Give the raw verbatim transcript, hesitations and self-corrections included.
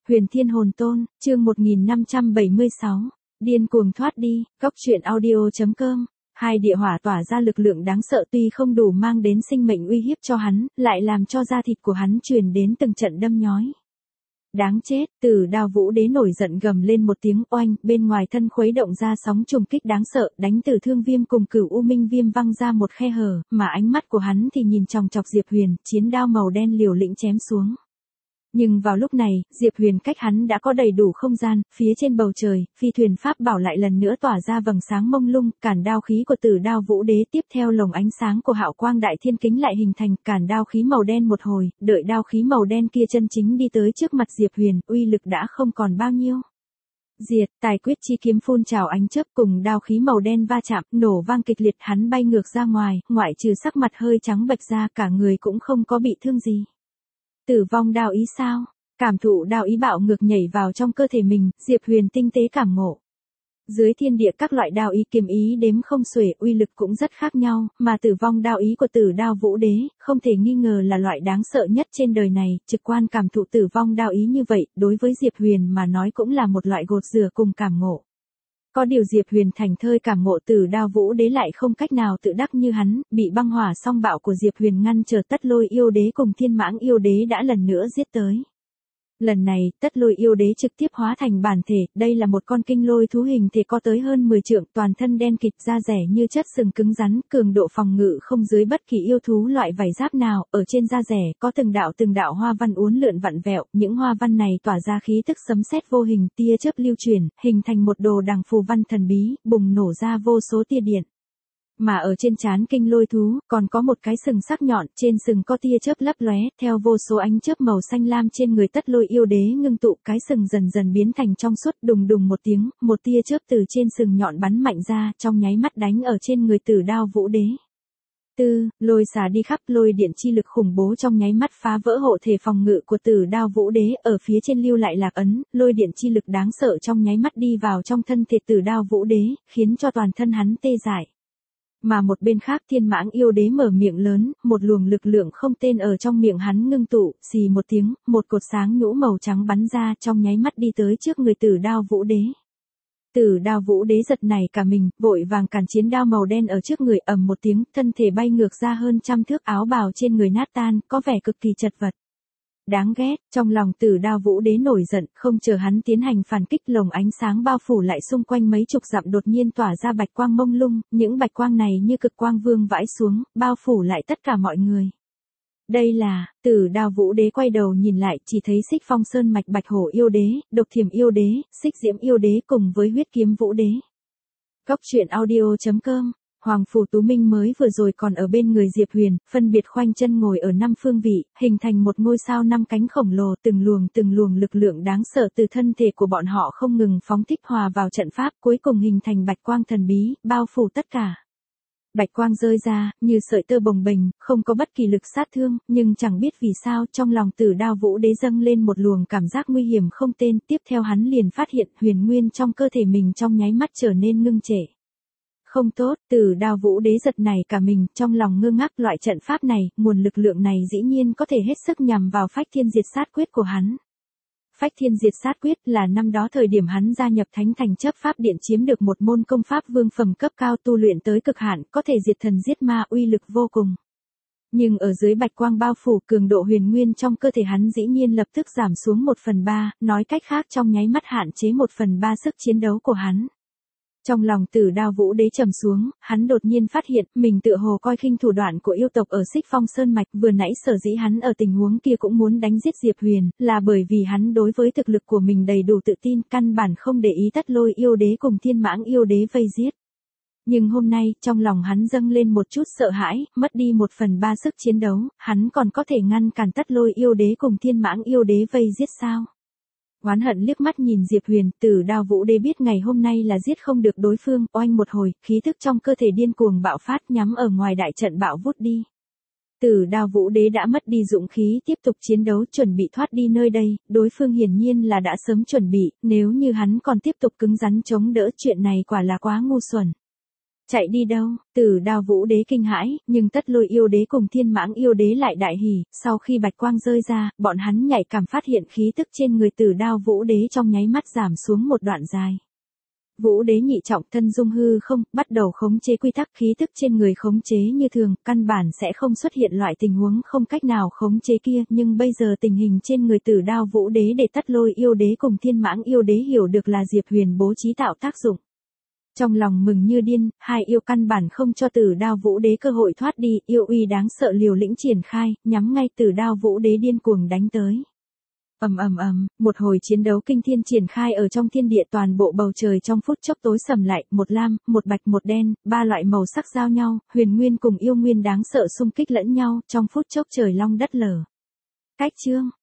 Huyền Thiên Hồn Tôn, chương một nghìn năm trăm bảy mươi sáu. Điên cuồng thoát đi, góc truyện audio.com. Hai địa hỏa tỏa ra lực lượng đáng sợ tuy không đủ mang đến sinh mệnh uy hiếp cho hắn, lại làm cho da thịt của hắn truyền đến từng trận đâm nhói. Đáng chết, Tử Đao Vũ Đế nổi giận gầm lên một tiếng oanh, bên ngoài thân khuấy động ra sóng trùng kích đáng sợ, đánh Tử Thương Viêm cùng Cửu U Minh Viêm văng ra một khe hở, mà ánh mắt của hắn thì nhìn chòng chọc Diệp Huyền, chiến đao màu đen liều lĩnh chém xuống. Nhưng vào lúc này, Diệp Huyền cách hắn đã có đầy đủ không gian, phía trên bầu trời, phi thuyền pháp bảo lại lần nữa tỏa ra vầng sáng mông lung, cản đao khí của Tử Đao Vũ Đế tiếp theo lồng ánh sáng của Hạo Quang Đại Thiên Kính lại hình thành, cản đao khí màu đen một hồi, đợi đao khí màu đen kia chân chính đi tới trước mặt Diệp Huyền, uy lực đã không còn bao nhiêu. Diệt, tài quyết chi kiếm phun trào ánh chớp cùng đao khí màu đen va chạm, nổ vang kịch liệt, hắn bay ngược ra ngoài, ngoại trừ sắc mặt hơi trắng bệch ra, cả người cũng không có bị thương gì. Tử vong đao ý sao? Cảm thụ đao ý bạo ngược nhảy vào trong cơ thể mình, Diệp Huyền tinh tế cảm ngộ. Dưới thiên địa các loại đao ý kiếm ý đếm không xuể, uy lực cũng rất khác nhau, mà tử vong đao ý của Tử Đao Vũ Đế, không thể nghi ngờ là loại đáng sợ nhất trên đời này, trực quan cảm thụ tử vong đao ý như vậy, đối với Diệp Huyền mà nói cũng là một loại gột rửa cùng cảm ngộ. Có điều Diệp Huyền thành thơi cảm ngộ Tử Đao Vũ Đế lại không cách nào tự đắc như hắn, bị băng hỏa song bạo của Diệp Huyền ngăn trở. Tất Lôi Yêu Đế cùng Thiên Mãng Yêu Đế đã lần nữa giết tới. Lần này, Tất Lôi Yêu Đế trực tiếp hóa thành bản thể, đây là một con kinh lôi thú hình thể có tới hơn mười trượng, toàn thân đen kịt, da rẻ như chất sừng cứng rắn, cường độ phòng ngự không dưới bất kỳ yêu thú loại vảy giáp nào, ở trên da rẻ có từng đạo từng đạo hoa văn uốn lượn vặn vẹo, những hoa văn này tỏa ra khí tức sấm sét vô hình, tia chớp lưu chuyển, hình thành một đồ đằng phù văn thần bí, bùng nổ ra vô số tia điện. Mà ở trên trán kinh lôi thú, còn có một cái sừng sắc nhọn, trên sừng có tia chớp lấp lóe, theo vô số ánh chớp màu xanh lam trên người Tất Lôi Yêu Đế ngưng tụ, cái sừng dần dần biến thành trong suốt, đùng đùng một tiếng, một tia chớp từ trên sừng nhọn bắn mạnh ra, trong nháy mắt đánh ở trên người Tử Đao Vũ Đế. Tư, lôi xả đi khắp, lôi điện chi lực khủng bố trong nháy mắt phá vỡ hộ thể phòng ngự của Tử Đao Vũ Đế, ở phía trên lưu lại lạc ấn, lôi điện chi lực đáng sợ trong nháy mắt đi vào trong thân thể Tử Đao Vũ Đế, khiến cho toàn thân hắn tê dại. Mà một bên khác Thiên Mãng Yêu Đế mở miệng lớn, một luồng lực lượng không tên ở trong miệng hắn ngưng tụ, xì một tiếng, một cột sáng nhũ màu trắng bắn ra, trong nháy mắt đi tới trước người Tử Đao Vũ Đế. Tử Đao Vũ Đế giật nảy cả mình, vội vàng cản chiến đao màu đen ở trước người, ầm một tiếng, thân thể bay ngược ra hơn trăm thước, áo bào trên người nát tan, có vẻ cực kỳ chật vật. Đáng ghét, trong lòng Tử Đao Vũ Đế nổi giận, không chờ hắn tiến hành phản kích, lồng ánh sáng bao phủ lại xung quanh mấy chục dặm đột nhiên tỏa ra bạch quang mông lung, những bạch quang này như cực quang vương vãi xuống, bao phủ lại tất cả mọi người. Đây là, Tử Đao Vũ Đế quay đầu nhìn lại, chỉ thấy Xích Phong Sơn mạch Bạch Hổ Yêu Đế, Độc Thiểm Yêu Đế, Xích Diễm Yêu Đế cùng với Huyết Kiếm Vũ Đế. Góc truyện audio.com. Hoàng Phủ Tú Minh mới vừa rồi còn ở bên người Diệp Huyền, phân biệt khoanh chân ngồi ở năm phương vị, hình thành một ngôi sao năm cánh khổng lồ, từng luồng từng luồng lực lượng đáng sợ từ thân thể của bọn họ không ngừng phóng thích hòa vào trận pháp, cuối cùng hình thành bạch quang thần bí, bao phủ tất cả. Bạch quang rơi ra, như sợi tơ bồng bềnh, không có bất kỳ lực sát thương, nhưng chẳng biết vì sao trong lòng Tử Đao Vũ Đế dâng lên một luồng cảm giác nguy hiểm không tên, tiếp theo hắn liền phát hiện huyền nguyên trong cơ thể mình trong nháy mắt trở nên ngưng trệ. Không tốt, Tử Đao Vũ Đế giật nảy cả mình, trong lòng ngơ ngác, loại trận pháp này, nguồn lực lượng này dĩ nhiên có thể hết sức nhằm vào Phách Thiên Diệt Sát Quyết của hắn. Phách Thiên Diệt Sát Quyết là năm đó thời điểm hắn gia nhập Thánh Thành Chấp Pháp Điện chiếm được một môn công pháp vương phẩm cấp cao, tu luyện tới cực hạn, có thể diệt thần giết ma, uy lực vô cùng. Nhưng ở dưới bạch quang bao phủ, cường độ huyền nguyên trong cơ thể hắn dĩ nhiên lập tức giảm xuống một phần ba, nói cách khác trong nháy mắt hạn chế một phần ba sức chiến đấu của hắn. Trong lòng Tử Đao Vũ Đế trầm xuống, hắn đột nhiên phát hiện, mình tựa hồ coi khinh thủ đoạn của yêu tộc ở Xích Phong Sơn mạch, vừa nãy sở dĩ hắn ở tình huống kia cũng muốn đánh giết Diệp Huyền, là bởi vì hắn đối với thực lực của mình đầy đủ tự tin, căn bản không để ý Tất Lôi Yêu Đế cùng Thiên Mãng Yêu Đế vây giết. Nhưng hôm nay, trong lòng hắn dâng lên một chút sợ hãi, mất đi một phần ba sức chiến đấu, hắn còn có thể ngăn cản Tất Lôi Yêu Đế cùng Thiên Mãng Yêu Đế vây giết sao? Oán hận liếc mắt nhìn Diệp Huyền, Tử Đao Vũ Đế biết ngày hôm nay là giết không được đối phương, oanh một hồi, khí thức trong cơ thể điên cuồng bạo phát, nhắm ở ngoài đại trận bạo vút đi. Tử Đao Vũ Đế đã mất đi dũng khí tiếp tục chiến đấu, chuẩn bị thoát đi nơi đây, đối phương hiển nhiên là đã sớm chuẩn bị, nếu như hắn còn tiếp tục cứng rắn chống đỡ, chuyện này quả là quá ngu xuẩn. Chạy đi đâu? Tử Đao Vũ Đế kinh hãi, nhưng Tất Lôi yêu đế cùng Thiên Mãng yêu đế lại đại hỉ, sau khi bạch quang rơi ra, bọn hắn nhạy cảm phát hiện khí tức trên người Tử Đao Vũ Đế trong nháy mắt giảm xuống một đoạn dài. Vũ Đế nhị trọng thân dung hư không, bắt đầu khống chế quy tắc, khí tức trên người khống chế như thường, căn bản sẽ không xuất hiện loại tình huống không cách nào khống chế kia, nhưng bây giờ tình hình trên người Tử Đao Vũ Đế để Tất Lôi yêu đế cùng Thiên Mãng yêu đế hiểu được là Diệp Huyền bố trí tạo tác dụng. Trong lòng mừng như điên, hai yêu căn bản không cho Tử Đao Vũ Đế cơ hội thoát đi, yêu uy đáng sợ liều lĩnh triển khai, nhắm ngay Tử Đao Vũ Đế điên cuồng đánh tới. Ầm ầm ầm, một hồi chiến đấu kinh thiên triển khai ở trong thiên địa, toàn bộ bầu trời trong phút chốc tối sầm lại, một lam, một bạch, một đen, ba loại màu sắc giao nhau, huyền nguyên cùng yêu nguyên đáng sợ xung kích lẫn nhau, trong phút chốc trời long đất lở. Cách chương